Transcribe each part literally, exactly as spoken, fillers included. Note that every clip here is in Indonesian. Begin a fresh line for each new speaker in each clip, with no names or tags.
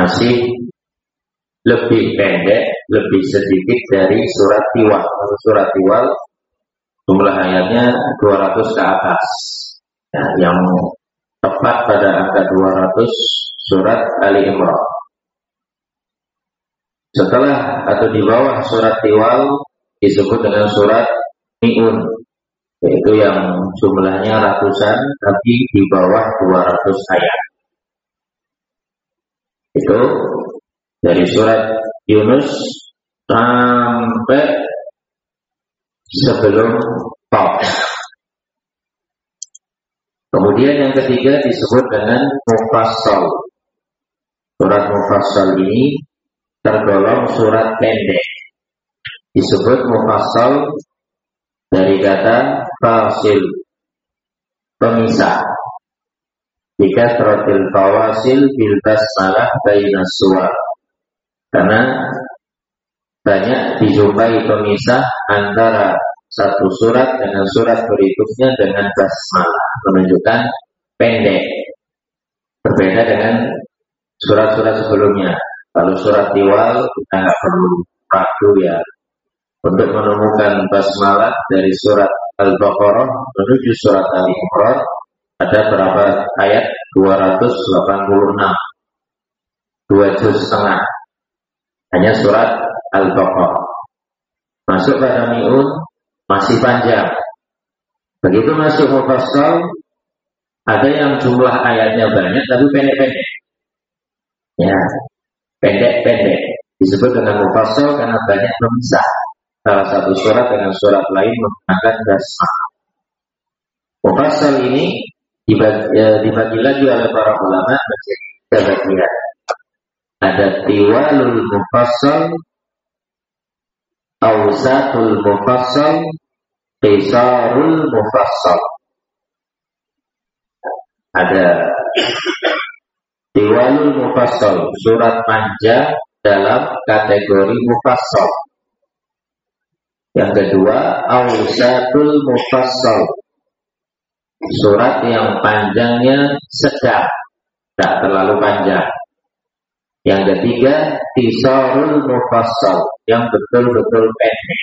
masih lebih pendek, lebih sedikit dari surat Tiwal. Surat Tiwal jumlah ayatnya dua ratus ke atas. Ya, yang tepat pada angka dua ratus surat Ali Imran. Setelah atau di bawah surat Tiwal disebut dengan surat Mi'un, yaitu yang jumlahnya ratusan tapi di bawah dua ratus ayat. Itu dari surat Yunus sampai sebelum Qaf. Kemudian yang ketiga disebut dengan Mufassal. Surat Mufassal ini tergolong surat pendek. Disebut Mufassal dari kata fasil, pemisah. Jika suratil fawasil bil basmalah baina suwar. Karena banyak dijumpai pemisah antara satu surat dengan surat berikutnya dengan basmalah, menunjukkan pendek. Berbeda dengan surat-surat sebelumnya. Kalau surat Tiwal kita nggak perlu ragu ya untuk menemukan basmalah dari surat Al-Baqarah menuju surat Ali Imran ada berapa ayat? dua ratus delapan puluh enam, dua juz setengah. Hanya surat Al-Baqarah. Masuk pada Mi'un masih panjang. Begitu masuk Mufassal, ada yang jumlah ayatnya banyak tapi pendek-pendek. Ya, pendek-pendek. Disebut dengan Mufassal karena banyak pemisah salah satu surat dengan surat lain menggunakan basmalah. Mufassal ini dibagi, ya, dibagi lagi oleh para ulama menjadi tiga bagian. Ada Tiwalul Mufassal, Awsatul Mufassal, Qisarul Mufassal. Ada Tiwalul Mufassal, surat panjang dalam kategori Mufassal. Yang kedua, Awsatul Mufassal, surat yang panjangnya sedang, tidak terlalu panjang. Yang ketiga, Qisarul Mufassal, yang betul-betul pendek.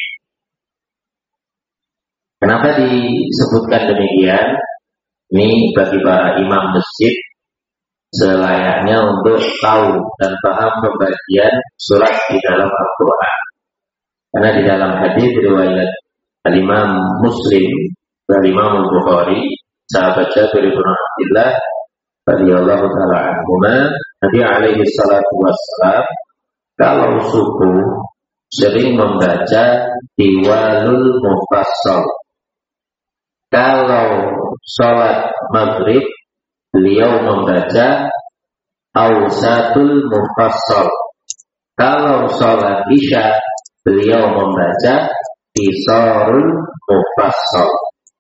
Kenapa disebutkan demikian? Ini bagi para imam masjid selayaknya untuk tahu dan paham pembagian surat di dalam Al-Quran. Karena di dalam hadis riwayat Al-Imam Muslim dan Imam Al-Bukhari, sahabat Jabir bin Abdullah radhiyallahu taala anhuma, Nabi alaihi salatu wassalam kalau subuh sering membaca Tiwalul Mufassal. Kalau sholat maghrib beliau membaca Awsatul Mufassal. Kalau sholat isya beliau membaca Qisarul Mufassal.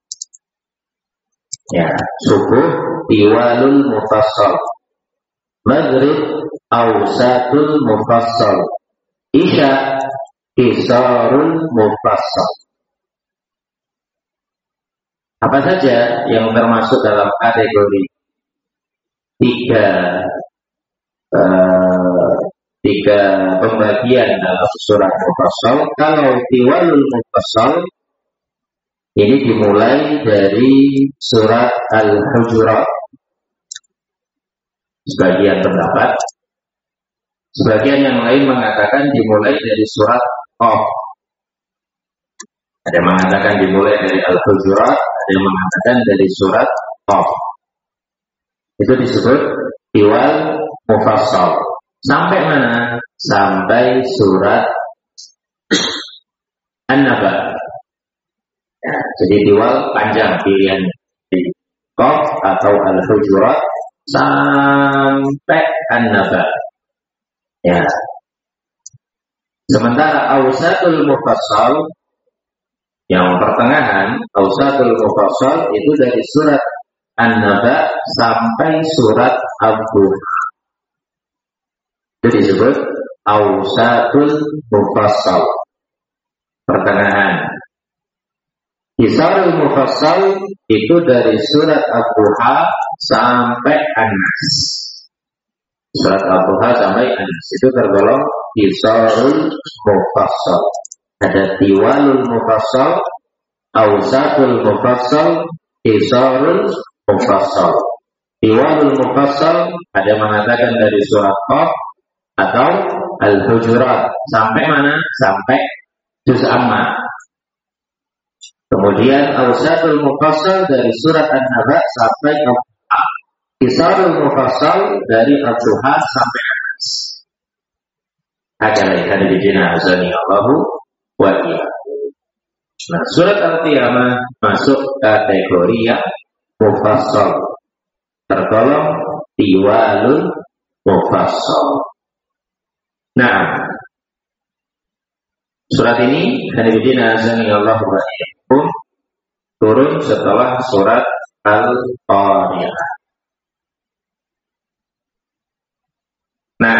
Ya, subuh Tiwalul Mufassal, maghrib Awsatul Mufassal, isya Qisarul Mufassal. Apa saja yang termasuk dalam kategori tiga uh, tiga pembagian dalam surat Mufassal? Kalau Tiwalul Mufassal ini dimulai dari surat Al-Hujurat. Sebagian pendapat, sebagian yang lain mengatakan dimulai dari surat Qaf. Ada yang mengatakan dimulai dari Al-Hujurat, ada yang mengatakan dari surat Qaf. Itu disebut Tiwal Mufassal. Sampai mana? Sampai surat An-Naba. Ya, jadi Tiwal panjang pilihan di Qaf atau Al-Hujurat sampai An-Naba. Ya. Sementara Awsatul Mufassal yang pertengahan, Awsatul Mufassal itu dari surat An-Naba sampai surat Ad-Duha. Itu disebut Awsatul Mufassal, pertengahan. Qisarul Mufassal itu dari surat Ad-Duha sampai An-Nas. Surat Al-Duha sampai An-Nas itu tergolong qisarul mufassal. Ada tiwalul mufassal, awsatul mufassal, qisarul mufassal. Tiwalul mufassal ada mengatakan dari surat Qaf atau Al-Hujurat sampai mana? Sampai juz Amma. Kemudian awsatul mufassal dari surat An-Naba sampai Al-Duha. Qisarul mufassal dari Al-Duha sampai An-Nas. Agar ada di dina azani Allahu wa iyyakum. Nah, surat Al-Qiyamah masuk kategori yang mufassal. Tergolong tiwalul mufassal. Nah, surat ini hadidina azani Allah wa iyyakum turun setelah surat Al-Qari'ah. Nah,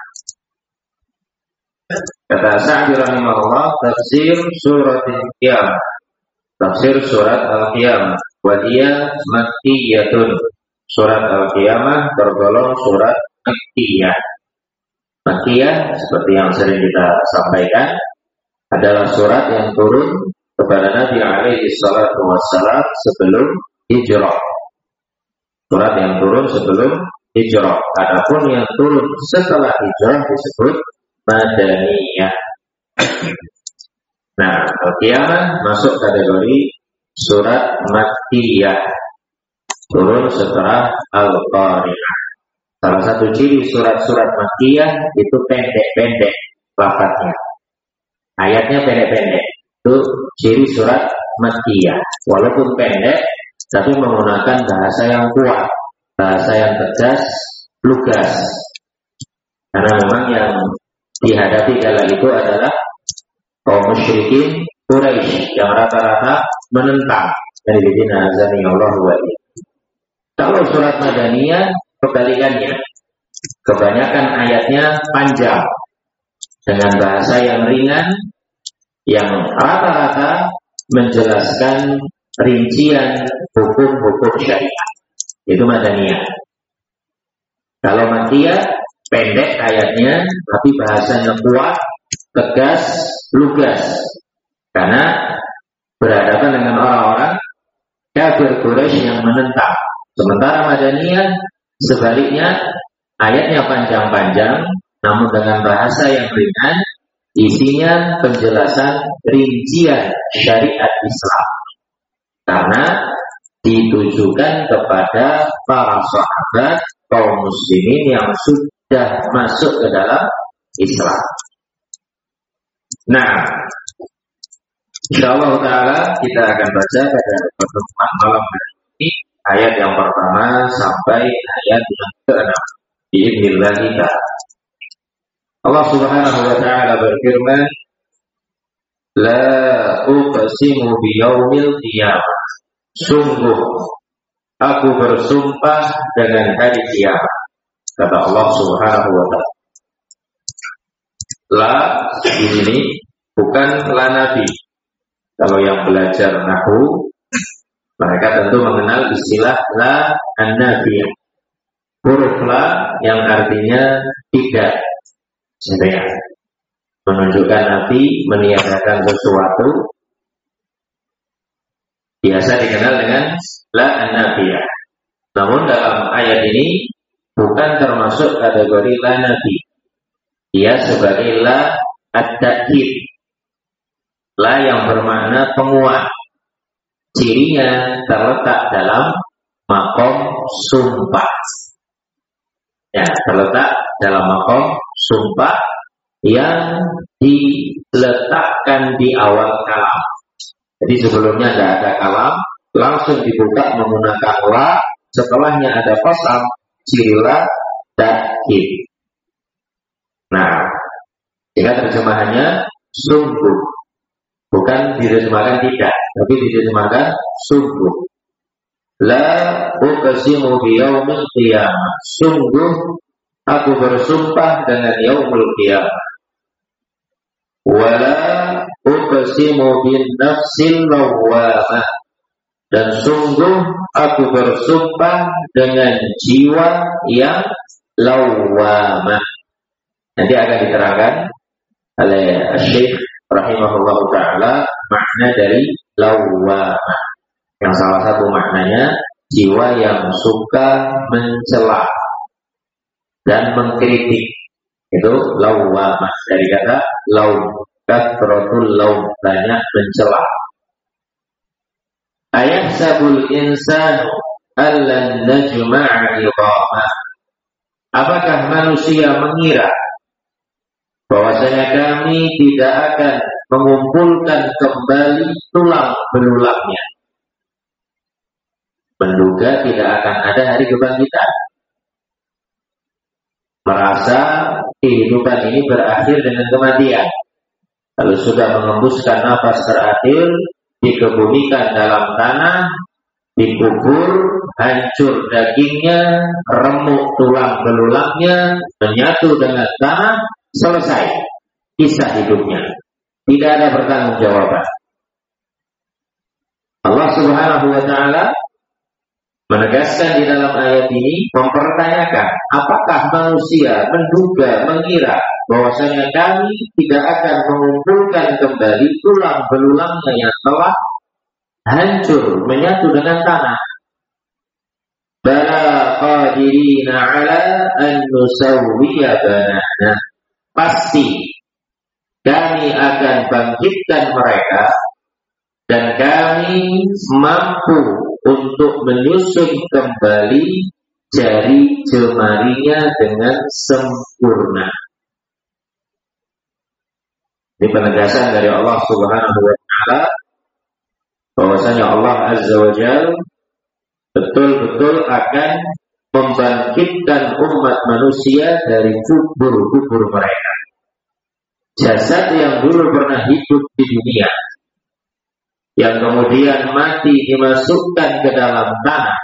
kata Sa'di rahimahullah, tafsir surat Al-Qiyamah, tafsir surat Al-Qiyamah, wa hiya makkiyatun. Surat Al-Qiyamah tergolong surat Makkiyah. Makkiyah seperti yang sering kita sampaikan adalah surat yang turun kepada Nabi alaihi salatu wassalam sebelum hijrah. Surat yang turun sebelum hijrah. Adapun yang turun setelah hijrah disebut Madaniyah. Nah, Al-Qiyamah masuk kategori surat Makkiyah, turun setelah Al-Qari'ah. Salah satu ciri surat-surat Makkiyah itu pendek-pendek lafadznya, ayatnya pendek-pendek. Itu ciri surat Makkiyah. Walaupun pendek, tapi menggunakan bahasa yang kuat, bahasa yang tegas, lugas. Karena memang yang dihadapi kala itu adalah kaum musyrikin Quraisy yang rata-rata menentang. Dari bidina azani Allah wa iyyakum. Kalau surat Madaniyah kebalikannya, kebanyakan ayatnya panjang dengan bahasa yang ringan, yang rata-rata menjelaskan rincian hukum-hukum syariat. Itu Madaniyah. Kalau Makkiyah pendek ayatnya, tapi bahasanya kuat, tegas, lugas. Karena berhadapan dengan orang-orang kafir Quraisy yang menentang. Sementara Madaniyah sebaliknya, ayatnya panjang-panjang, namun dengan bahasa yang ringan, isinya penjelasan rincian syariat Islam. Karena ditujukan kepada para sahabat kaum muslimin yang sudah masuk ke dalam Islam. Nah, insyaallah ta'ala kita akan baca pada pertemuan malam ini ayat yang pertama sampai ayat yang keenam. Biidznillah kita. Allah Subhanahu wa ta'ala berfirman, la uqsimu biyaumil qiyamah. Sungguh aku bersumpah dengan hari kiamat. Kata Allah Subhanahu wa ta'ala. La di sini bukan la nabi. Kalau yang belajar nahwu, mereka tentu mengenal istilah la an-nafiyah. Huruf la yang artinya tidak, sebenarnya menunjukkan nabi meniadakan sesuatu, biasa dikenal dengan la an-nafiyah. Namun dalam ayat ini bukan termasuk kategori la nabi. Ia sebagai la at-ta'kid, la yang bermakna penguat. Cirinya terletak dalam makom sumpah. Ya, terletak dalam makom sumpah yang diletakkan di awal kalam. Jadi sebelumnya tidak ada kalam, langsung dibuka menggunakan la, setelahnya ada qasam, ciri la ta'kid. Nah, jika terjemahannya sungguh, bukan diterjemahkan tidak, tapi diterjemahkan sungguh. La uqsimu biyaumil qiyamah. Sungguh aku bersumpah dengan yaumul qiyamah. Wala uqsimu bin nafsil lawwamah. Dan sungguh aku bersumpah dengan jiwa yang lawwamah. Nanti akan diterangkan oleh Syekh rahimahullah taala makna dari lawwamah. Yang salah satu maknanya jiwa yang suka mencela dan mengkritik. Itu lawwamah, dari kata laum, kathratul laum, banyak mencela. Ayahsabul insanu allan najma'a idhamah. Apakah manusia mengira bahwasanya kami tidak akan mengumpulkan kembali tulang belulangnya? Menduga tidak akan ada hari kebangkitan. Merasa kehidupan ini berakhir dengan kematian. Lalu sudah mengembuskan nafas terakhir, dikebumikan dalam tanah, dikubur, hancur dagingnya, remuk tulang belulangnya, menyatu dengan tanah, selesai kisah hidupnya. Tidak ada pertanggungjawaban. Allah Subhanahu wa taala menegaskan di dalam ayat ini, mempertanyakan apakah manusia menduga, mengira bahwasanya kami tidak akan mengumpulkan kembali tulang belulangnya yang telah hancur, menyatu dengan tanah. Bala qadirina ala an nusawwiya banana. Pasti kami akan bangkitkan mereka dan kami mampu untuk menyusun kembali jari jemarinya dengan sempurna. Ini penegasan dari Allah Subhanahu wa taala bahwasanya Allah Azza wa Jalla betul-betul akan membangkitkan umat manusia dari kubur-kubur mereka. Jasad yang dulu pernah hidup di dunia, yang kemudian mati dimasukkan ke dalam tanah,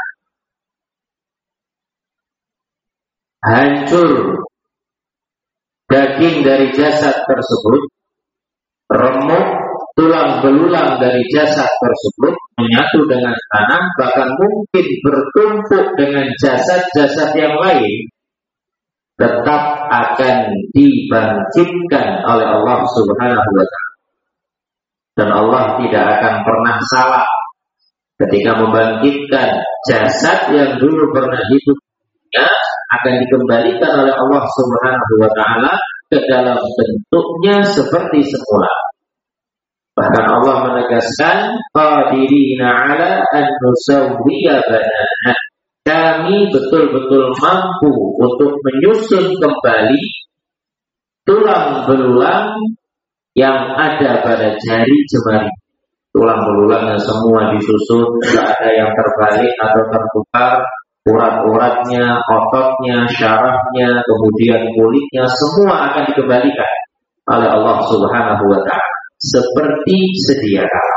hancur daging dari jasad tersebut, remuk tulang belulang dari jasad tersebut, menyatu dengan tanah, bahkan mungkin bertumpuk dengan jasad-jasad yang lain, tetap akan dibangkitkan oleh Allah Subhanahu wa taala. Dan Allah tidak akan pernah salah ketika membangkitkan jasad yang dulu pernah hidup, ya, akan dikembalikan oleh Allah Subhanahu wa taala ke dalam bentuknya seperti semula. Bahkan Allah menegaskan, qadirina ala an nusawwiya banana. Kami betul-betul mampu untuk menyusun kembali tulang belulang yang ada pada jari jemari. Tulang belulangnya semua disusun, tidak ada yang terbalik atau tertukar. Urat-uratnya, ototnya, syarafnya, kemudian kulitnya, semua akan dikembalikan oleh Allah Subhanahu wa taala seperti sedia kala.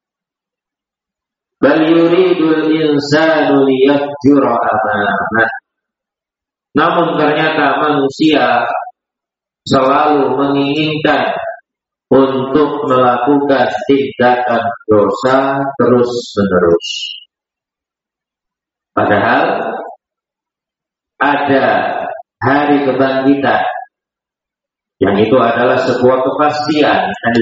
Bal yuridul insanu liyafjura amanah. Namun ternyata manusia selalu menginginkan untuk melakukan tindakan dosa terus-menerus. Padahal ada hari kebangkitan yang itu adalah sebuah kepastian.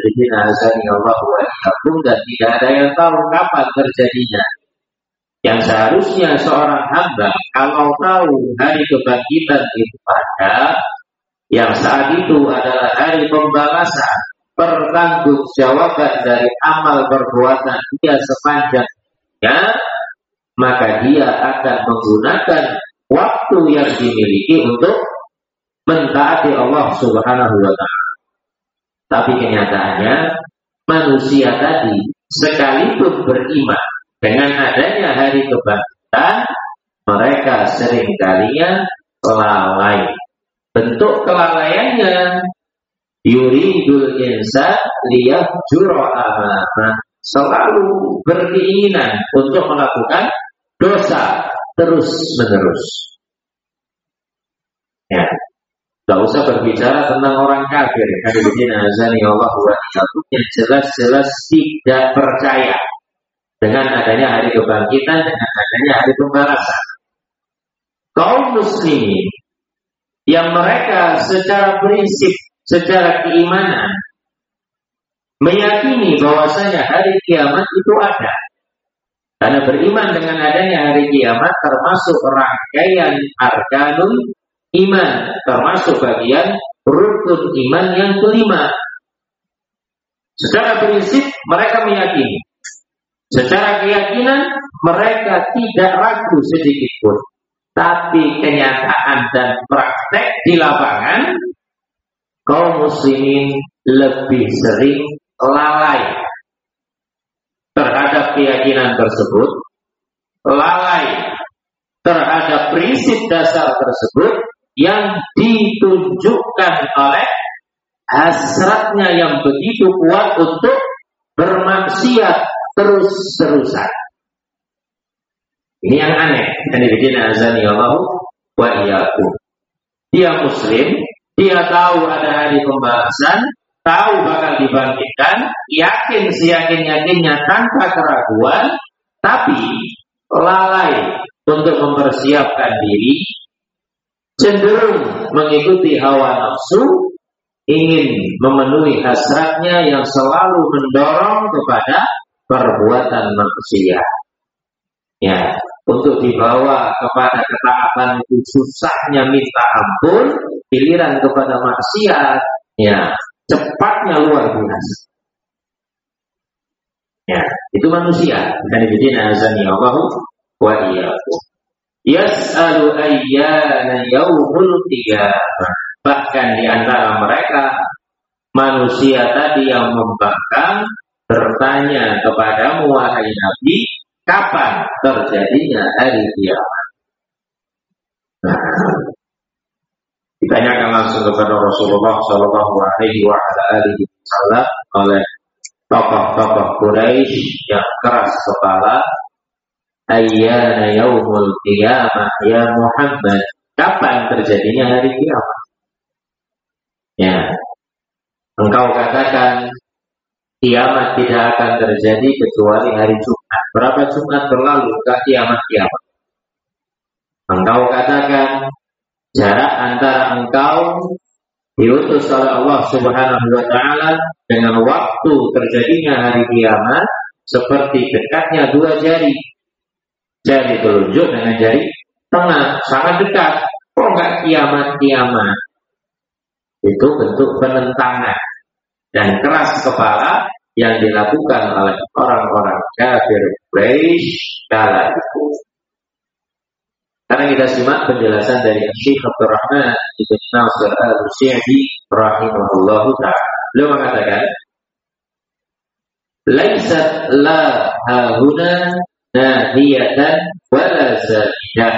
Dan tidak ada yang tahu kapan terjadinya. Yang seharusnya seorang hamba kalau tahu hari kebangkitan itu ada, yang saat itu adalah hari pembalasan, pertanggungjawaban dari amal perbuatan dia sepanjangnya, maka dia akan menggunakan waktu yang dimiliki untuk mentaati Allah Subhanahu wa taala. Tapi kenyataannya manusia tadi sekalipun beriman dengan adanya hari kebangkitan, mereka seringkalinya lalai. Bentuk kelalaiannya, yuridul insan liyafjura amanah, selalu berkeinginan untuk melakukan dosa terus-menerus. Ya, tidak usah berbicara tentang orang kafir. Hadirin azani Allah wa iyyakum, yang jelas-jelas tidak percaya dengan adanya hari kebangkitan, dengan adanya hari pembalasan. Kaum muslimin yang mereka secara prinsip, secara keimanan meyakini bahwasanya hari kiamat itu ada. Karena beriman dengan adanya hari kiamat termasuk rangkaian arkanul iman, termasuk bagian rukun iman yang kelima. Secara prinsip mereka meyakini. Secara keyakinan mereka tidak ragu sedikit pun. Tapi kenyataan dan praktek di lapangan, kaum muslimin lebih sering lalai terhadap keyakinan tersebut, lalai terhadap prinsip dasar tersebut yang ditunjukkan oleh hasratnya yang begitu kuat untuk bermaksiat terus-terusan. Ini yang aneh. Dia muslim, dia tahu ada hari pembahasan, tahu bakal dibangkitkan, yakin seyakin-yakinnya tanpa keraguan, tapi lalai untuk mempersiapkan diri, cenderung mengikuti hawa nafsu, ingin memenuhi hasratnya yang selalu mendorong kepada perbuatan maksiat. Ya, untuk dibawa kepada ketaatan itu susahnya minta ampun, giliran kepada maksiat, ya cepatnya luar biasa. Ya, itu manusia. Dan ibadina azani Allahu wa iyyakum. Yas'alu ayyana yaumul qiyamah. Bahkan di antara mereka manusia tadi yang membangkang bertanya kepadamu wahai Nabi, kapan terjadinya hari kiamat? Nah, ditanyakan langsung kepada Rasulullah Shallallahu Alaihi Wasallam oleh tokoh-tokoh Quraisy yang keras kepala, ayyana yaumul qiyamah ya Muhammad, kapan terjadinya hari kiamat? Ya, engkau katakan kiamat tidak akan terjadi kecuali hari Jumat. Berapa Jumat berlalu ke kiamat-kiamat? Engkau katakan jarak antara engkau diutus oleh Allah Subhanahu wa taala dengan waktu terjadinya hari kiamat seperti dekatnya dua jari. Jari telunjuk dengan jari tengah, sangat dekat. Kok enggak kiamat-kiamat? Itu bentuk penentangan dan keras kepala yang dilakukan oleh orang-orang kafir Quraisy kala itu. Karena kita simak penjelasan dari Syekh Abdul Rahman Ibn Nasir Al-Syi'bi rahimahullahu ta'ala. Beliau mengatakan, laisat la hahuna nahiyatan wala zaidah.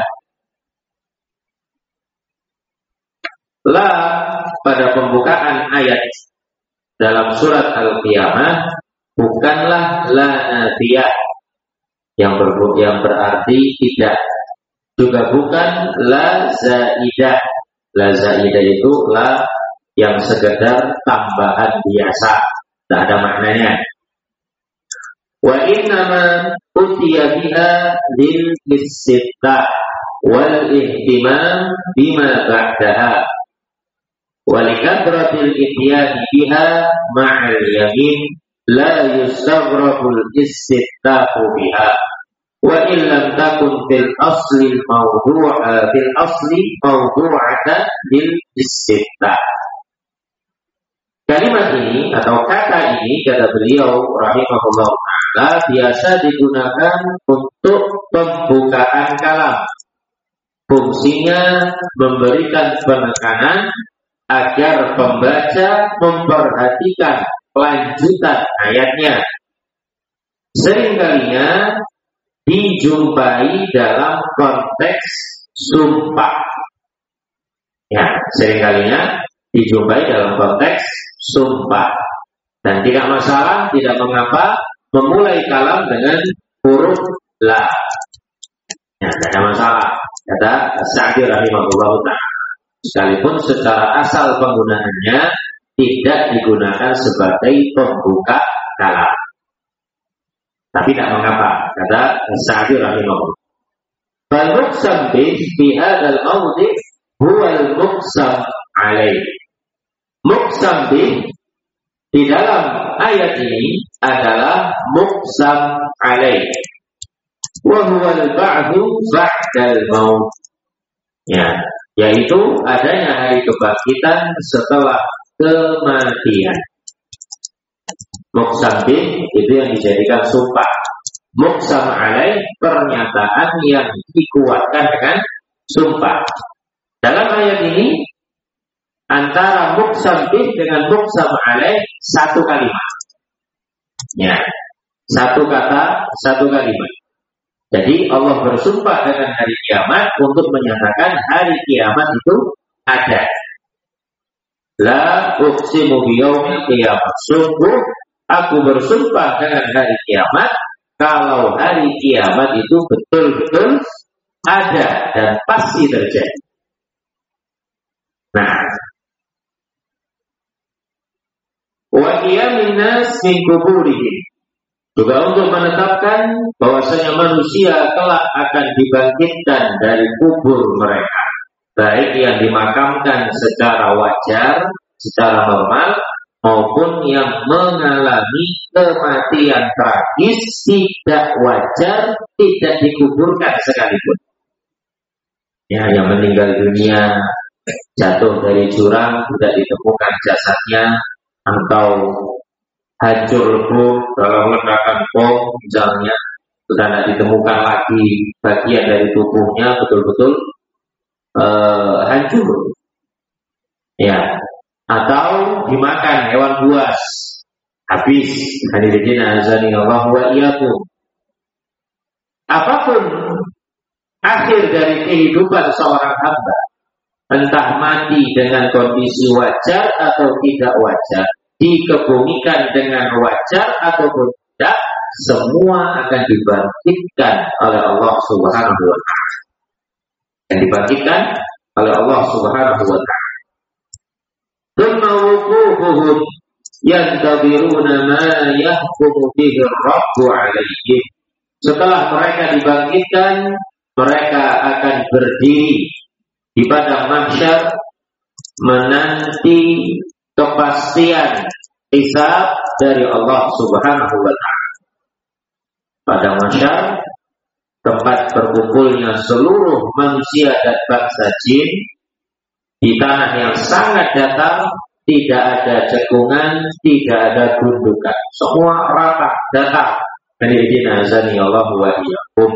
La pada pembukaan ayat dalam surat Al-Qiyamah bukanlah la nafiyah yang, ber, yang berarti tidak, juga bukan la zaidah. La zaidah itu la yang sekedar tambahan biasa, tidak ada maknanya. Wa innama utiya biha lil istiftah wal ihtimam bima ba'daha walikadratil ityani biha ma'al yamin la yustagrabul istittahu biha wa illam takun fil asli mawdu'a fil asli mawdu'atan lil istittah. Kalimat ini atau kata ini, kata beliau rahimahullah ta'ala, biasa digunakan untuk pembukaan kalam. Fungsinya memberikan penekanan agar pembaca memperhatikan lanjutan ayatnya. Seringkalinya dijumpai dalam konteks sumpah. Ya, seringkalinya dijumpai dalam konteks sumpah. Dan tidak masalah, tidak mengapa memulai kalam dengan huruf la. Ya, tidak ada masalah. Kata Sa'di rahimahullah ta'ala. Sekalipun secara asal penggunaannya tidak digunakan sebagai pembuka kalam, tapi tidak mengapa, kata Sa'di rahimahullah. Baluk sambil bihadal maudhi huwal muqsam alaih. Muqsam bih di dalam ayat ini adalah muqsam alaih. Wa huwal ba'du ba'dal maut. Ya, yaitu adanya hari kebangkitan setelah kematian. Muqsam bih itu yang dijadikan sumpah. Muqsam alaih pernyataan yang dikuatkan dengan sumpah. Dalam ayat ini antara muqsam bih dengan muqsam alaih satu kalimat. Ya, satu kata, satu kalimat. Jadi Allah bersumpah dengan hari kiamat untuk menyatakan hari kiamat itu ada. La uqsimu biyaumil qiyamah. Sungguh aku bersumpah dengan hari kiamat kalau hari kiamat itu betul-betul ada dan pasti terjadi. Nah, wa qiyamin nas min kuburihim, juga untuk menetapkan bahwasanya manusia kelak akan dibangkitkan dari kubur mereka, baik yang dimakamkan secara wajar, secara normal, maupun yang mengalami kematian tragis tidak wajar, tidak dikuburkan sekalipun. Ya, yang meninggal dunia jatuh dari jurang tidak ditemukan jasadnya, atau hancur lebur dalam ledakan bom misalnya, sudah tidak ditemukan lagi bagian dari tubuhnya betul-betul uh, hancur. Ya, atau dimakan hewan buas habis. Hadirin azani Allah wa iyyakum. Apapun akhir dari kehidupan seorang hamba, entah mati dengan kondisi wajar atau tidak wajar, dikebumikan dengan wajar ataupun tidak, semua akan dibangkitkan oleh Allah Subhanahu wa taala. Dan dibangkitkan oleh Allah Subhanahu wa taala. Thumma wuqufuhum yantadhiruna ma yahkumu bihi ar-rabbu 'alaihim. Setelah mereka dibangkitkan, mereka akan berdiri di padang mahsyar menanti kepastian hisab dari Allah Subhanahu wa taala. Padang mahsyar tempat berkumpulnya seluruh manusia dan bangsa jin di tanah yang sangat datar, tidak ada cekungan, tidak ada gundukan, semua rata datar. Hadirin azani Allah wa iyyakum.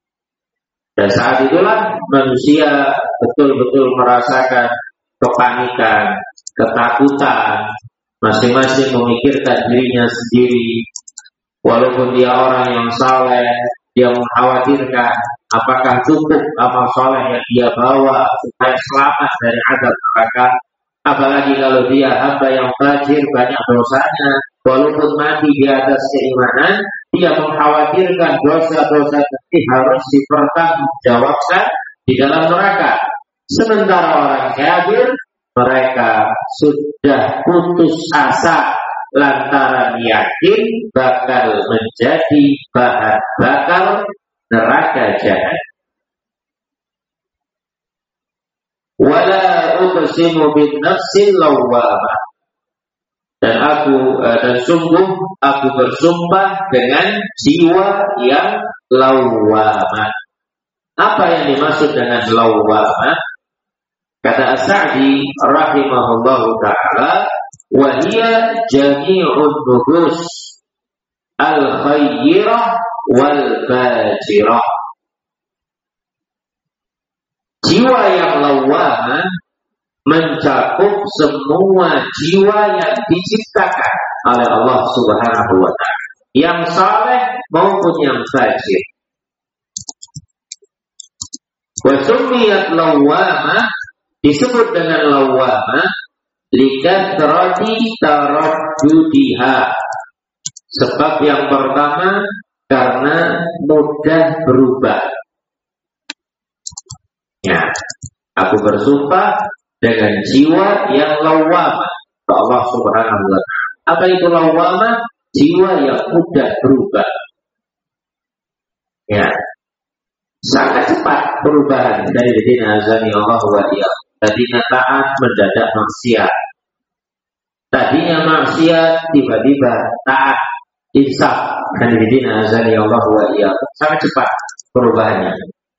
Dan saat itulah manusia betul-betul merasakan kepanikan, ketakutan, masing-masing memikirkan dirinya sendiri. Walaupun dia orang yang saleh, dia mengkhawatirkan apakah cukup amal saleh yang dia bawa supaya selamat dari azab neraka. Apalagi kalau dia hamba yang fajir, banyak dosanya, walaupun mati di atas keimanan, dia mengkhawatirkan dosa-dosa itu harus dipertanggungjawabkan di dalam neraka. Sementara orang kafir, mereka sudah putus asa lantaran yakin bakal menjadi bahan bakar neraka jahanam. Wala uqsimu bin nafsil lawwamah. Dan aku dan sungguh aku bersumpah dengan jiwa yang lawwamah. Apa yang dimaksud dengan lawwamah? Kata As-Sa'di rahimahullahu ta'ala, wa hiya jami'un nufus al-khayrah wal fajirah. Jiwa yang lawwamah mencakup semua jiwa yang diciptakan oleh Allah Subhanahu wa taala, yang saleh maupun yang fajir. Wa summiyat lawwamah, disebut dengan lawwamah likathrati taraddudiha. Sebab yang pertama karena mudah berubah. Ya, aku bersumpah dengan jiwa yang lawwamah Allah Subhanahu wa taala. Apa itu lawwamah? Jiwa yang mudah berubah. Ya, sangat cepat perubahan dari dina azani Allah wa iyyakum. tadinya taat mendadak maksiat, tadinya maksiat tiba-tiba taat, insaf. Hadirin azani Allah wa iyyakum, sangat cepat perubahannya.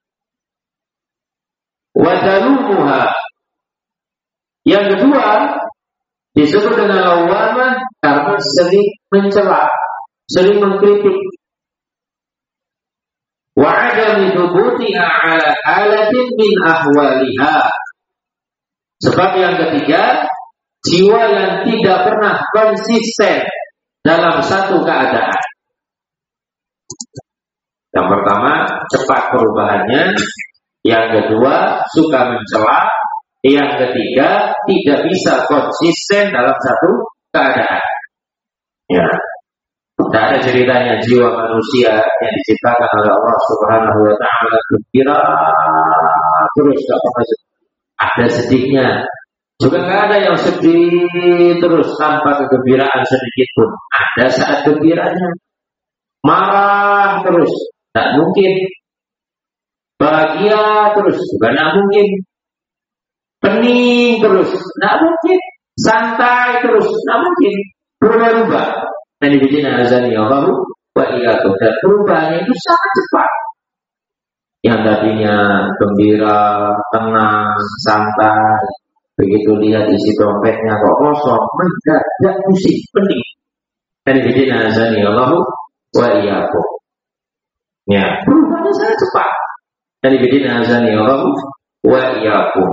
Wa dalumuha, yang kedua disebut dengan lawamah karena sering mencela, sering mengkritik. Wa adami thubutiha ala halatin min ahwaliha, sebab yang ketiga, jiwa yang tidak pernah konsisten dalam satu keadaan. Yang pertama, cepat perubahannya. Yang kedua, suka mencela. Yang ketiga, tidak bisa konsisten dalam satu keadaan. Ya, tidak ada ceritanya jiwa manusia yang diciptakan oleh Allah Subhanahu Wa Taala gembira terus, tidak pernah ada sedihnya. Juga nggak ada yang sedih terus tanpa kegembiraan sedikit pun. Ada saat gembiranya. Marah terus, tak mungkin. Bahagia terus, juga nggak mungkin. Pening terus, nggak mungkin. Santai terus, nggak mungkin. Berubah-ubah. Dan dibikin azani Allah wa iyyakum. Dan perubahannya itu sangat cepat. Yang tadinya gembira, tenang, santai, begitu lihat isi dompetnya kok kosong, mendadak pusing, pening. Dan dibikin azani Allah wa iyyakum. Ya, perubahannya sangat cepat. Dan dibikin azani Allah wa iyyakum.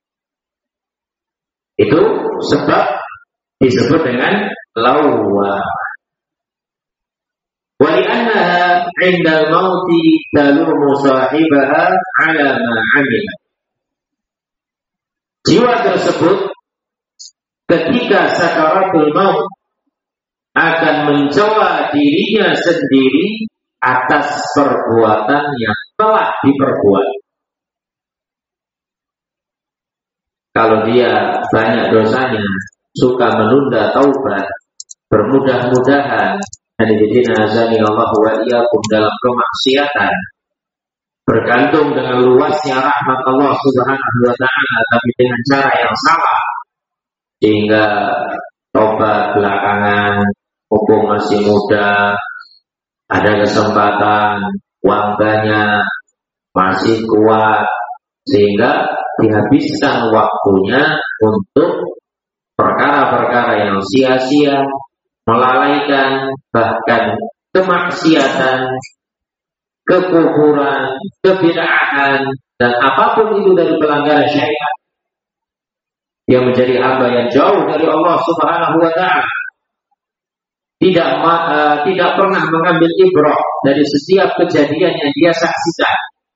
Itu sebab disebut dengan lawwamah. Wa li'annaha 'inda al-mauti talumu sahibaha 'ala ma 'amila. Jiwa tersebut ketika sakaratul maut akan mencela dirinya sendiri atas perbuatan yang telah diperbuat. Kalau dia banyak dosanya, suka menunda taubat, bermudah-mudahan dan dijadikan azani Allah wa iyyakum dalam kemaksiatan, bergantung dengan luasnya rahmat Allah Subhanahu Wa Taala, tapi dengan cara yang salah, sehingga taubat belakangan, mumpung masih muda, ada kesempatan, uang banyak, masih kuat, sehingga dihabiskan waktunya untuk perkara-perkara yang sia-sia, melalaikan, bahkan kemaksiatan, kekufuran, kebid'ahan, dan apapun itu dari pelanggaran syariat yang menjadi hamba yang jauh dari Allah Subhanahu Wa Taala. Tidak uh, tidak pernah mengambil ibrah dari setiap kejadian yang dia saksikan.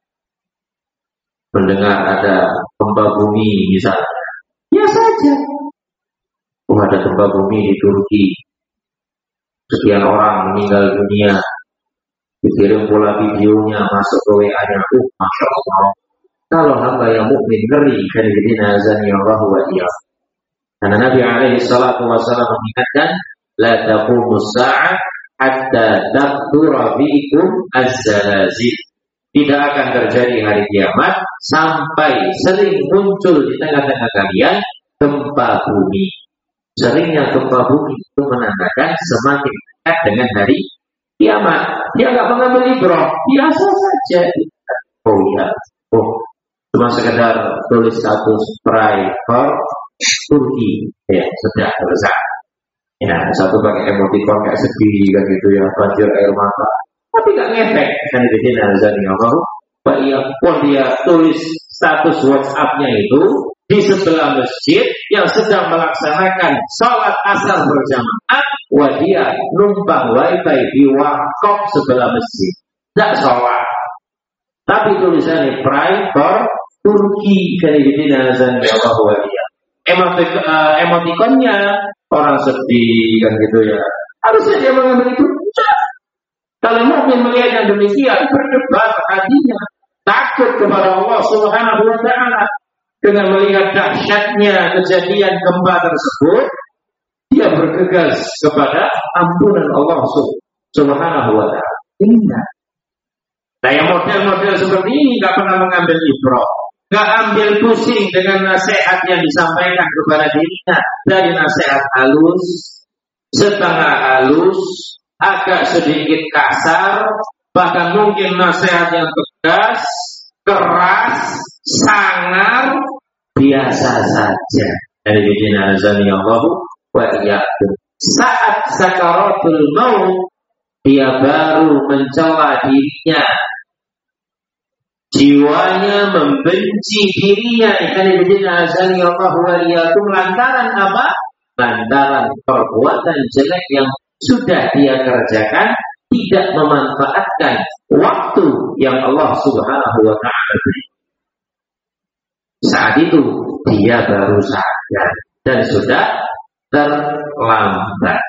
Mendengar ada gempa bumi misalnya, ya saja. Oh, ada gempa bumi di Turki, sekian orang meninggal dunia, dikirim pula videonya masuk ke W A-nya. Uh, masya Allah. Kalau hamba yang mukmin ngeri, kan jadi nazani Allah wa iyyakum. Karena Nabi alaihi salatu wasallam mengingatkan, la taqumu as-sa'ah hatta taqdura bikum az-zalazil. Tidak akan terjadi hari kiamat sampai sering muncul di tengah-tengah kalian gempa bumi. Seringnya gempa bumi itu menandakan semakin dekat dengan hari kiamat. Dia nggak mengambil ibrah, biasa saja. Oh ya, oh cuma sekedar tulis status pray for Turki, ya sudah selesai. Ya, satu pakai emoticon kayak sedih kan gitu ya, banjir air mata. Tapi gak ngefek, kan jadi nazari Allah. Pak ia pun dia tulis status WhatsApp-nya itu di sebelah masjid yang sedang melaksanakan sholat asar berjamaah, wah dia numpang wifi di warkop sebelah masjid. Tidak sholat, tapi tulisannya pray for Turki, kan jadi nazari Allah wa dia. Emotikonnya orang sedih kan gitu ya. Harusnya dia mengambil itu. Kalau mukmin melihat yang demikian, berdebar hatinya, takut kepada Allah Subhanahu Wa Taala. Dengan melihat dahsyatnya kejadian gempa tersebut, dia bergegas kepada ampunan Allah Subhanahu Wa Taala. Ingat, nah yang model-model seperti ini nggak pernah mengambil ibrah, gak ambil pusing dengan nasihat yang disampaikan kepada dirinya, dari nasihat halus, setengah halus, agak sedikit kasar, bahkan mungkin nasihat yang tegas, keras, sangar, biasa saja. Dari bidina azani Allah wa iyyakum. Saat sakaratul maut, dia baru mencela dirinya, jiwanya membenci dirinya. Dari bidina azani Allah wa iyyakum. Lantaran apa? Lantaran perbuatan jelek yang sudah dia kerjakan, tidak memanfaatkan waktu yang Allah Subhanahu wa ta'ala beri. Saat itu dia baru sadar dan sudah terlambat.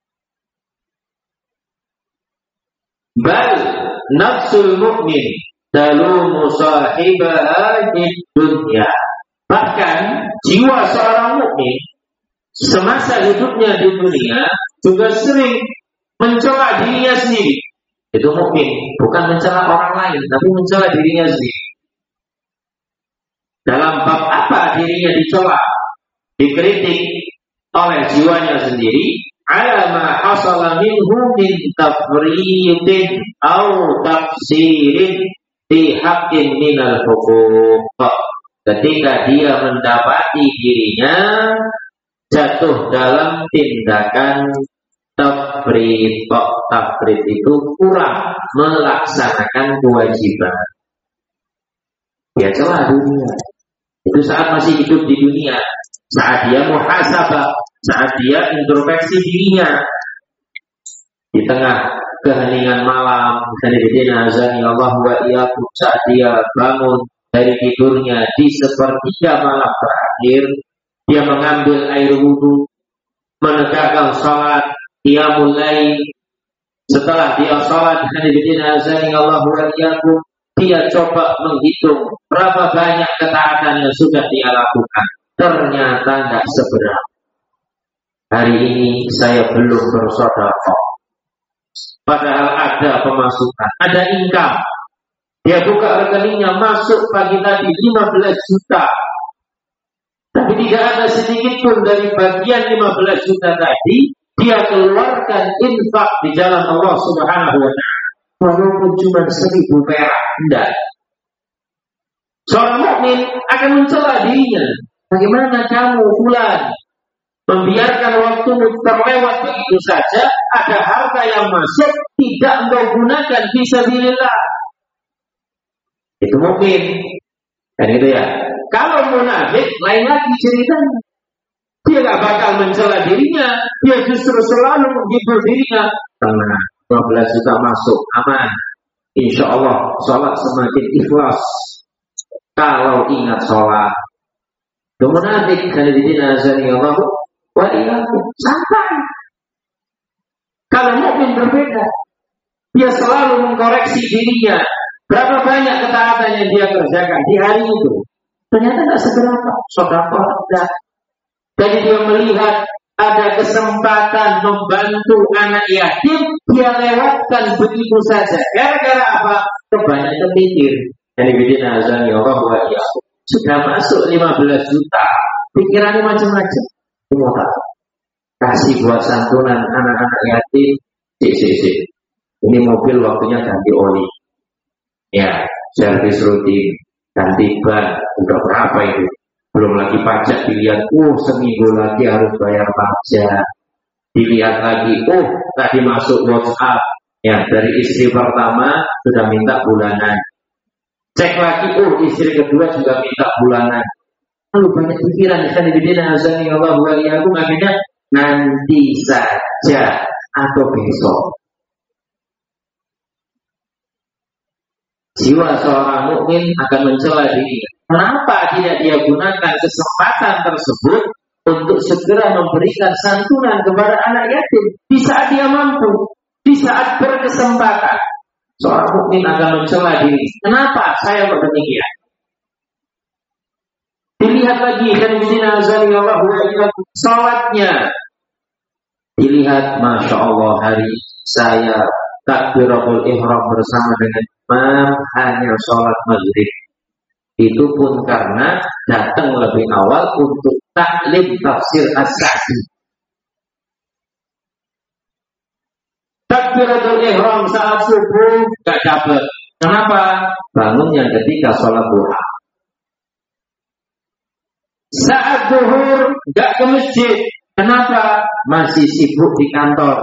Bal nafsul mu'min talumu sahibaha di dunia. Bahkan jiwa seorang mukmin semasa hidupnya di dunia juga sering mencela dirinya sendiri. Itu mukmin, bukan mencela orang lain, tapi mencela dirinya sendiri. Dalam bab apa dirinya dicela, dikritik oleh jiwanya sendiri? Ala ma hasala minhu min tafriqin au tafsirin fi haqqin minal huquq. Ketika dia mendapati dirinya jatuh dalam tindakan tafriq. Tafriq itu kurang melaksanakan kewajiban. Dia celah dunia. Itu saat masih hidup di dunia, saat dia muhasabah, saat dia introspeksi dirinya di tengah keheningan malam, saat dia bangun dari tidurnya di sepertiga malam terakhir, dia mengambil air wudhu, menegakkan salat, dia mulai setelah dia salat, dia coba menghitung berapa banyak ketaatan yang sudah dia lakukan. Ternyata tidak seberapa. Hari ini saya belum bersedekah, padahal ada pemasukan, ada income. Dia buka rekeningnya, masuk pagi tadi lima belas juta, tapi tidak ada sedikit pun dari bagian lima belas juta tadi dia keluarkan infak di jalan Allah Subhanahu wa ta'ala. Walaupun cuma seribu perak, tidak. Seorang mukmin akan mencela dirinya. Bagaimana kamu fulan membiarkan waktumu terlewat begitu saja? Ada harta yang masuk tidak engkau gunakan fisabilillah. Itu mukmin, kan gitu ya. Kalau munafik lain lagi ceritanya. Dia gak bakal mencela dirinya, dia justru selalu menghibur dirinya. Tenang, dua belas juta masuk, aman. Insya Allah sholat semakin ikhlas kalau ingat sholat. Munafik dari dina azani Allah wa iyyakum. Sampai kalau mukmin berbeda, dia selalu mengkoreksi dirinya. Berapa banyak ketaatan yang dia kerjakan di hari itu? Ternyata tidak seberapa. Sedekah tidak. Jadi dia melihat ada kesempatan membantu anak yatim, dia lewatkan begitu saja. Gara-gara apa? Kebanyakan mikir. Jadi bidina azani Allah wa iyyakum. Sudah masuk lima belas juta. Pikirannya macam-macam. Semua kasih buat santunan anak-anak yatim. Cik, cik, cik. Ini mobil waktunya ganti oli. Ya, servis rutin, ganti ban. Udah berapa itu? Belum lagi pajak dilihat. Uh, seminggu lagi harus bayar pajak. Dilihat lagi. Uh, tadi masuk WhatsApp. Ya, dari istri pertama sudah minta bulanan. Cek lagi, oh istri kedua juga minta bulanan. Lalu banyak pikiran, kan dibidina azani Allah wa iyyakum, akhirnya nanti saja atau besok. Jiwa seorang mukmin akan mencela diri. Kenapa tidak dia gunakan kesempatan tersebut untuk segera memberikan santunan kepada anak yatim di saat dia mampu, di saat berkesempatan? Seorang mukmin akan mencela diri. Kenapa saya kok demikian? Dilihat lagi kan bidina azani Allah wa iyyakum, salatnya. Dilihat, masya Allah, hari saya takbiratul ihram bersama dengan imam hanya salat maghrib. Itu pun karena datang lebih awal untuk taklim tafsir as-Sa'di. Takbiratul ihram saat subuh gak dapat. Kenapa? Bangunnya ketika sholat duha. Saat zuhur gak ke masjid. Kenapa? Masih sibuk di kantor.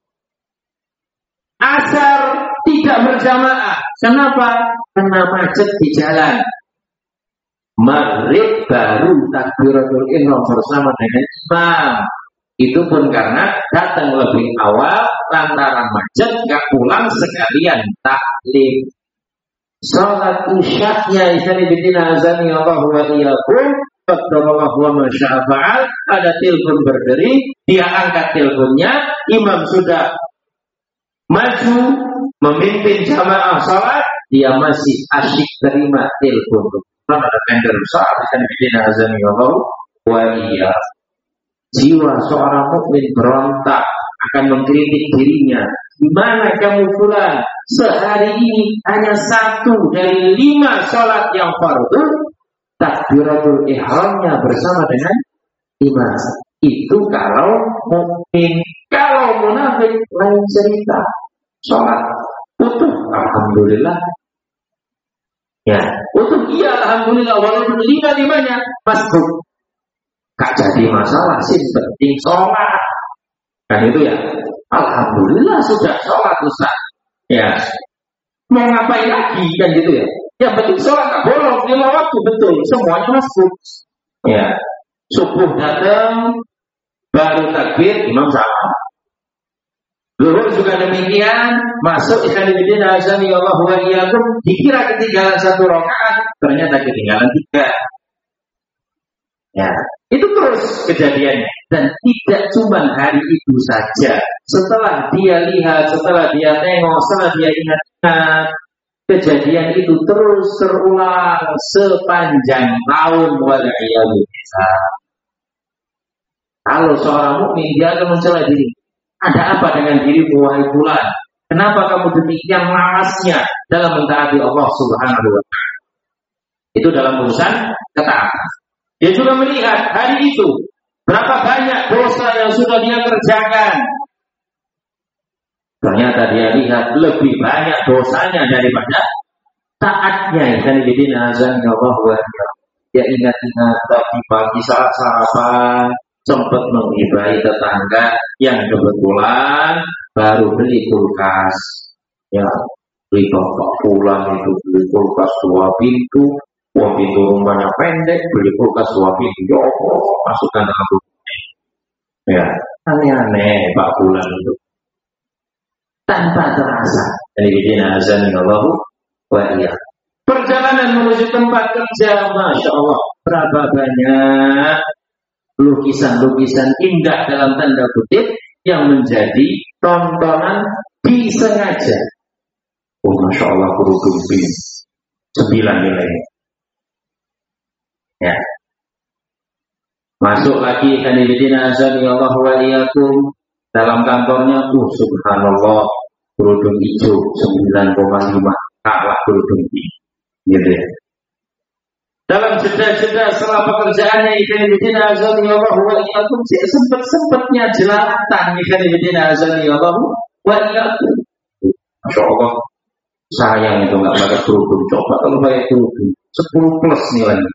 Asar tidak berjamaah. Kenapa? Karena macet di jalan. Maghrib baru takbiratul ihram bersama dengan imam. Itu pun karena datang lebih awal lantaran macet, gak pulang sekalian taklim. Salat isyaknya isani bidina azani Allah wa iyyakum qadarallahu wa ma syaa fa'al. Ada telepon berderi, dia angkat teleponnya, imam sudah maju memimpin jamaah salat, dia masih asyik terima telepon. Ada tender saat isani bidina azani Allah wa iyyakum. Jiwa seorang mukmin berontak, akan mengkritik dirinya. Gimana kamu fulan? Sehari ini hanya satu dari lima sholat yang fardu, takbiratul ihramnya bersama dengan imam. Itu kalau mukmin. Kalau munafik lain cerita. Sholat utuh, alhamdulillah. Ya, utuh iya alhamdulillah. Walaupun lima-limanya masbuk. Gak jadi masalah sih, penting sholat. Kan itu ya, alhamdulillah sudah sholat Ustaz. Ya, mau ngapain lagi kan gitu ya. Yang penting sholat gak bolong, lima waktu betul, semuanya masuk. Ya, subuh datang, baru takbir, imam salam. Zuhur juga demikian, masuk ikhwan fillah azani Allah wa iyyakum, dikira ketinggalan satu rakaat, ternyata ketinggalan tiga. Ya, itu terus kejadiannya. Dan tidak cuma hari itu saja. Setelah dia lihat, setelah dia tengok, setelah dia ingat-ingat, kejadian itu terus terulang sepanjang tahun. Wala'iyadu billah. Kalau seorang mukmin dia akan mencela diri. Ada apa dengan dirimu wahai fulan? Kenapa kamu demikian malasnya dalam mentaati Allah Subhanahu wa taala? Itu dalam urusan ketaatan. Dia juga melihat hari itu berapa banyak dosa yang sudah dia kerjakan. Ternyata dia lihat lebih banyak dosanya daripada taatnya. Dan jadi nazan Allah wa dia ingat-ingat tadi pagi saat sarapan sempat menghibai tetangga yang kebetulan baru beli kulkas. Ya, beli bapak pulang itu beli kulkas dua pintu. Uang pintu rumahnya pendek, beli kulkas dua pintu, ya Allah, masukkan dalam rumahnya. Ya, aneh-aneh Pak Bulan itu. Tanpa terasa. Jadi bidina azan ya Allah wa iya. Perjalanan menuju tempat kerja, Masya Allah, berapa banyak lukisan-lukisan indah dalam tanda kutip yang menjadi tontonan disengaja. Oh, Masya Allah, kerudung pink sembilan nilainya. Ya. Masuk lagi kanidina azani Allah wa iyyakum dalam kantornya tuh subhanallah kerudung hijau sembilan koma lima kalah kerudung pink. Gitu ya. Dalam jeda-jeda setelah pekerjaannya kanidina azani Allah wa iyyakum sempat-sempatnya jelalatan kanidina azani Allah wa iyyakum. Masya Allah sayang itu nggak pakai kerudung. Coba kalau pakai kerudung sepuluh plus nilainya.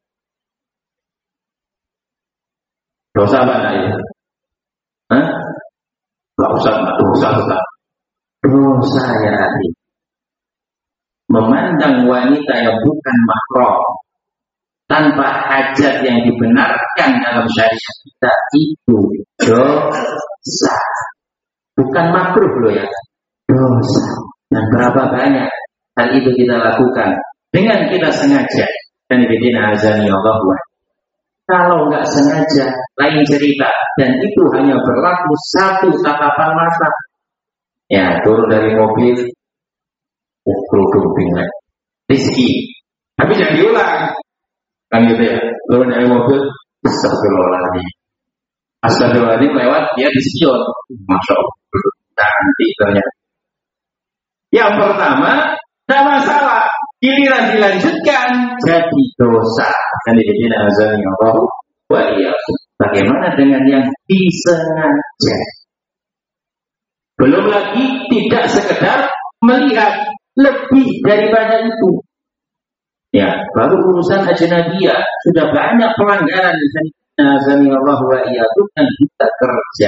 Dosa apa ya? Hah? Gak usah, gak dosa, dosa. Dosa ya hati. Memandang wanita yang bukan mahram tanpa hajat yang dibenarkan dalam syariat kita itu dosa. Bukan makruh loh ya. Dosa. Dan berapa banyak hal itu kita lakukan dengan kita sengaja. Dan bidina azani Allah wa kalau nggak sengaja, lain cerita. Dan itu hanya berlaku satu tatapan mata. Ya, turun dari mobil, oh, kerudung pink, rizki. Tapi jangan diulang. Kan gitu ya, turun dari mobil, astagfirullahaladzim. Astagfirullahaladzim lewat, dia di spion. Masya Allah, nanti ternyata. Yang pertama, tidak masalah. giliran dilanjutkan jadi dosa. Kan ini azan yang Allah wa iyyakum. Bagaimana dengan yang disengaja? Belum lagi tidak sekedar melihat, lebih daripada itu. Ya, baru urusan ajnabiyah sudah banyak pelanggaran di sana. Azani Allah wa iyyakum yang kita kerja.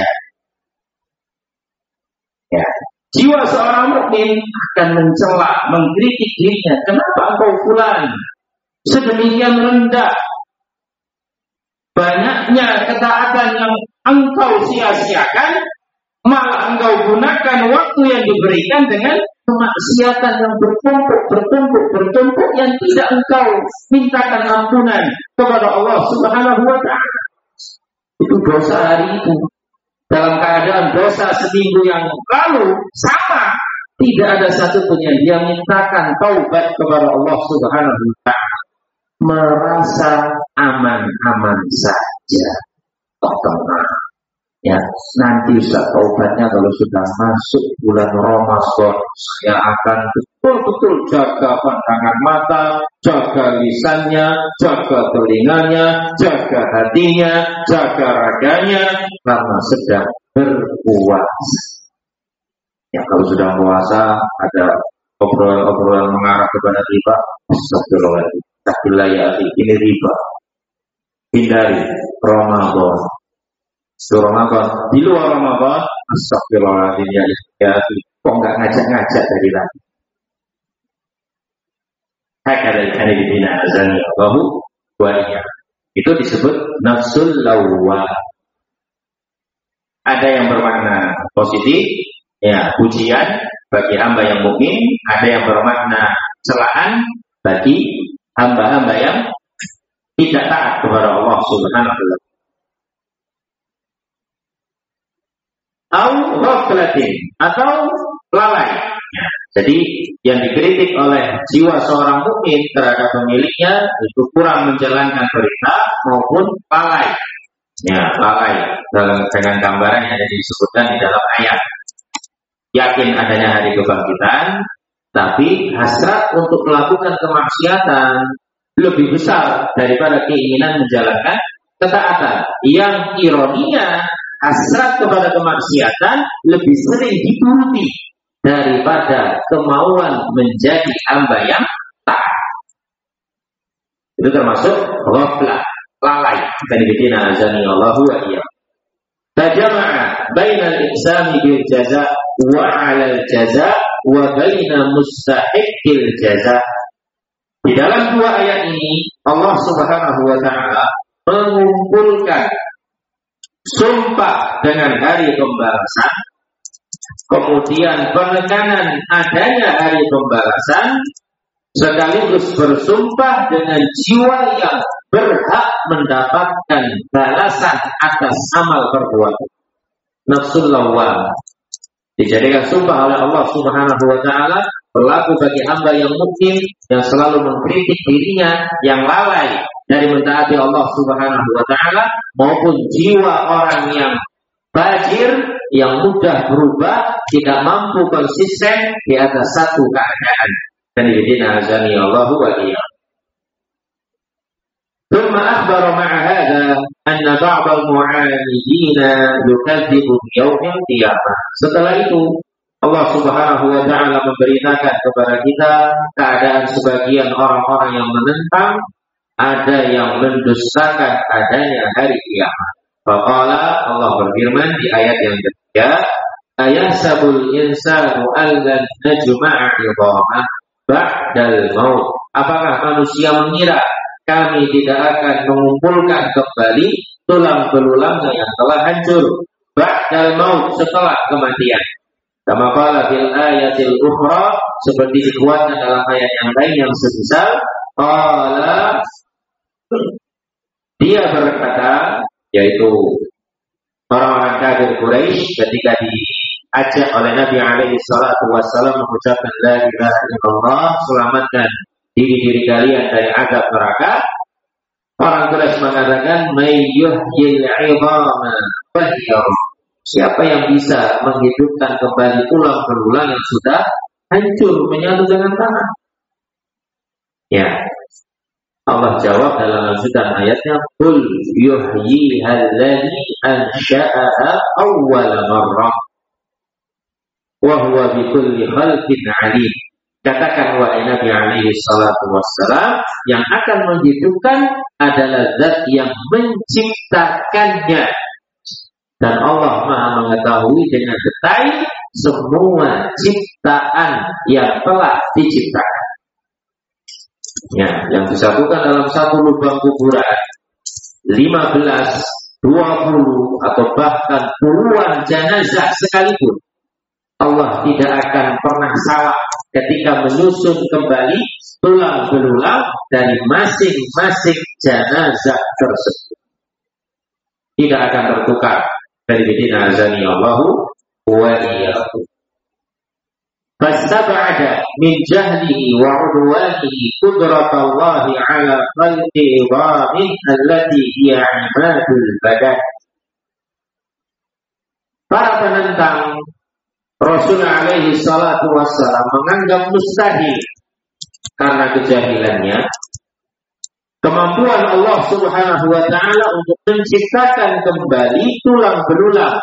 Ya, jiwa seorang mukmin akan mencela, mengkritik dirinya. Kenapa engkau fulan sedemikian rendah? Banyaknya ketaatan yang engkau sia-siakan, malah engkau gunakan waktu yang diberikan dengan kemaksiatan yang bertumpuk, bertumpuk, bertumpuk yang tidak engkau mintakan ampunan kepada Allah Subhanahu wa Ta'ala. Itu dosa hari itu. Dalam keadaan dosa seminggu yang lalu sama, tidak ada satupun yang dia mintakan taubat kepada Allah Subhanahu wa Ta'ala. Merasa aman-aman saja, oh tenang. Ya, nanti Ustaz taubatnya kalau sudah masuk bulan Ramadan, saya akan betul-betul jaga pandangan mata, jaga lisannya, jaga telinganya, jaga hatinya, jaga raganya, karena sedang berpuasa. Ya, kalau sudah puasa ada obrolan-obrolan mengarah kepada riba, astagfirullahaladzim. Takillah ya akhi, ini riba. Hindari Ramadan. Di Ramadan, di luar Ramadan, astagfirullahaladzim ya, ya akhi, kok nggak ngajak-ngajak dari lagi. Hakada al-hanifina azani Allahu wa iyyakum. Itu disebut nafsul lawwam. Ada yang bermakna positif, ya pujian bagi hamba yang mukmin, ada yang bermakna celaan bagi hamba-hamba yang tidak taat kepada Allah Subhanahu wa Ta'ala. Au ghaflatin, atau lalai. Ya, jadi yang dikritik oleh jiwa seorang mukmin terhadap pemiliknya itu kurang menjalankan perintah maupun lalai. Ya, lalai dalam dengan gambaran yang ada disebutkan di dalam ayat. Yakin adanya hari kebangkitan, tapi hasrat untuk melakukan kemaksiatan lebih besar daripada keinginan menjalankan ketaatan. Yang ironinya, hasrat kepada kemaksiatan lebih sering dituruti daripada kemauan menjadi hamba yang taat. Itu termasuk ghaflah, lalai. Kanibidina azani Allahu wa iyyakum. Tajama'a bainal ihsani bil jaza' wa 'alal jaza' wa baina mustahiqil jaza'. Di dalam dua ayat ini Allah Subhanahu wa Ta'ala mengumpulkan sumpah dengan hari pembalasan, kemudian penekanan adanya hari pembalasan, sekaligus bersumpah dengan jiwa yang berhak mendapatkan balasan atas amal perbuatan. Nafsul lawwam dijadikan sumpah oleh Allah Subhanahu wa Ta'ala, berlaku bagi hamba yang mukmin yang selalu mengkritik dirinya, yang lalai dari mentaati Allah Subhanahu wa Ta'ala, maupun jiwa orang yang fajir, yang mudah berubah, tidak mampu konsisten di atas satu keadaan. Dan ibadina azani Allahu wa iyyakum. Thumma akhbara ma'a hadha anna ba'd al-mu'anidin yukadzibu bi yaumil qiyamah. Setelah itu Allah Subhanahu wa Ta'ala memberitakan kepada kita keadaan sebagian orang-orang yang menentang, ada yang mendustakan adanya hari kiamat. Faqala, Allah berfirman di ayat yang ketiga, ayahsabul insanu allan najma'a 'idhamah ba'dal maut. Apakah manusia mengira kami tidak akan mengumpulkan kembali tulang belulangnya yang telah hancur ba'dal maut, setelah kematian. Kama qala fil ayatil ukhra, seperti dikuatkan dalam ayat yang lain yang semisal, qala, dia berkata, yaitu orang-orang kafir Quraisy ketika diajak oleh Nabi alaihi salatu wassalam mengucapkan la ilaha illallah, selamatkan diri-diri kalian dari azab neraka. Orang Quraisy mengatakan may yuhyil 'idhama fahiya, siapa yang bisa menghidupkan kembali tulang belulang yang sudah hancur menyatu dengan tanah? Ya, Allah jawab dalam lanjutan ayatnya, "Qul yuhyiha alladzi ansha'aha awwala marrah wa huwa bikulli khalqin 'alim." Katakan wahai Nabi alaihi salatu wassalam, yang akan menghidupkan adalah zat yang menciptakannya. Dan Allah Maha mengetahui dengan detail semua ciptaan yang telah diciptakan. Ya, yang disatukan dalam satu lubang kuburan lima belas, dua puluh atau bahkan puluhan jenazah sekalipun, Allah tidak akan pernah salah ketika menyusun kembali tulang belulang dari masing-masing jenazah tersebut. Tidak akan tertukar. Dari bidina azani Allahu wa iyyakum. Fastab'ada min jahlihi wa 'udwanihi qudratallahi 'ala khalqi 'idhamin allati hiya 'imadul badan. Para penentang Rasul alaihi salatu wassalam menganggap mustahil karena kejahilannya kemampuan Allah subhanahu wa ta'ala untuk menciptakan kembali tulang belulang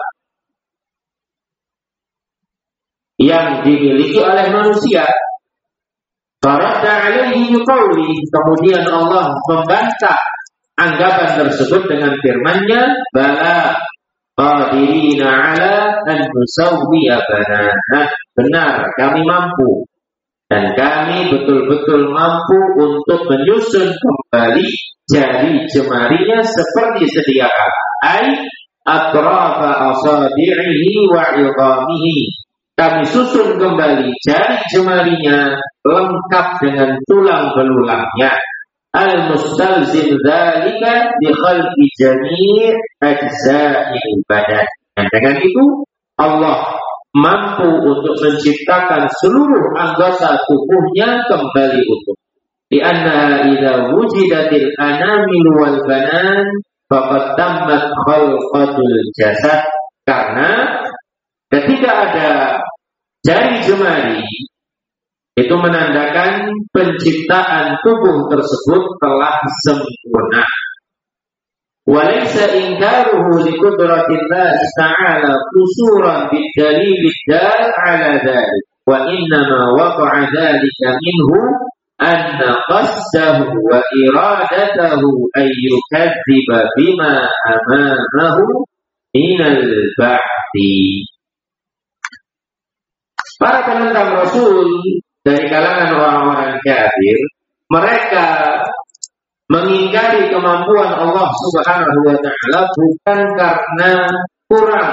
yang dimiliki oleh manusia. Faradda alaihi biqauli, kemudian Allah membantah anggapan tersebut dengan firman-Nya, "Bala qadirina 'ala an nusawwiya banana." Benar, kami mampu dan kami betul-betul mampu untuk menyusun kembali jari jemarinya seperti sedia kala. Ai atrafa asabi'ihi wa 'idhamihi. Kami susun kembali jari jemarinya lengkap dengan tulang belulangnya. Al-mustalzim dzalika bi khalqi jami' ajza'il badan. Dan dengan itu Allah mampu untuk menciptakan seluruh anggota tubuhnya kembali utuh. Di anna idza wujidatil anamil wal banan faqad tammat khalqatul jasad. Karena ketika ada jari jemari, itu menandakan penciptaan tubuh tersebut telah sempurna. Walaysa inkaruhu li qudratillah ta'ala qusuran bid-dalil dal 'ala dhalik, wa innama waqa'a dhalika minhu anna qasdahu wa iradatahu ay yukadziba bima amamahu minal ba'thi. Para penentang Rasul dari kalangan orang-orang kafir, mereka mengingkari kemampuan Allah Subhanahu wa ta'ala bukan karena kurang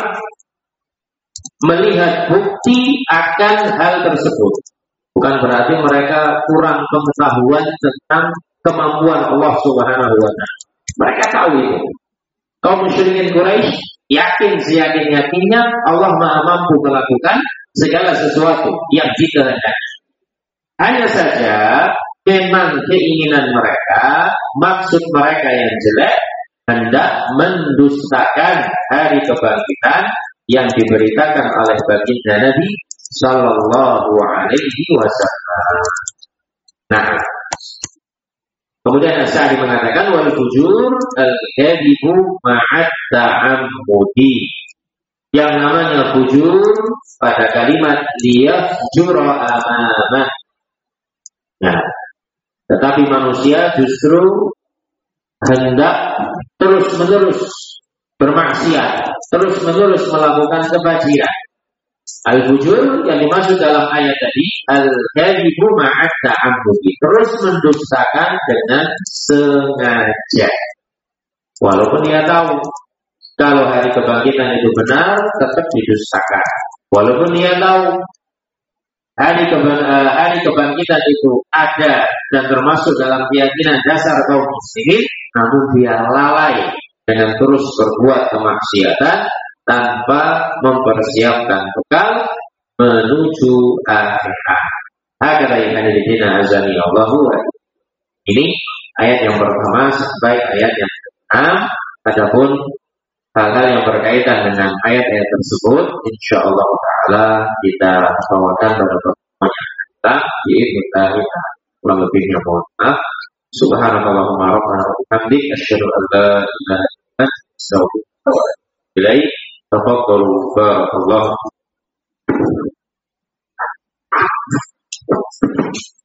melihat bukti akan hal tersebut. Bukan berarti mereka kurang pengetahuan tentang kemampuan Allah Subhanahu wa ta'ala. Mereka tahu itu. Kaum musyrikin Quraisy yakin seyakin-yakinnya Allah Maha mampu melakukan segala sesuatu yang dikehendaki. Hanya saja memang keinginan mereka, maksud mereka yang jelek, hendak mendustakan hari kebangkitan yang diberitakan oleh baginda Nabi Sallallahu Alaihi Wasallam. Nah, kemudian As-Sa'di mengatakan wal fujur al-kadhibu ma'at ta'ammudi. Yang namanya fujur pada kalimat liyafjura amamah. Nah, tetapi manusia justru hendak terus-menerus bermaksiat, terus-menerus melakukan kebajikan. Al-fujur yang dimaksud dalam ayat tadi, al-kadhibu ma'at ta'ammudi, terus mendustakan dengan sengaja. Walaupun dia tahu kalau hari kebangkitan itu benar, tetap didustakan. Walaupun dia tahu hari, keba- hari kebangkitan itu ada dan termasuk dalam keyakinan dasar kaum muslimin, namun dia lalai dengan terus berbuat kemaksiatan tanpa mempersiapkan bekal menuju akhirat. Hakala yang ada di dina azani Allahu. Ini ayat yang pertama sampai ayat yang keenam. Adapun hal-hal yang berkaitan dengan ayat-ayat tersebut, insyaallah taala kita bawakan pada pertemuan yang akan datang. Biidznillah. kurang lebihnya mohon maaf. Subhanakallahumma rabbana wa bihamdik asyhadu an la ilaha illa anta astaghfiruka wa atubu ilaik. Tafadhalu barakallahu.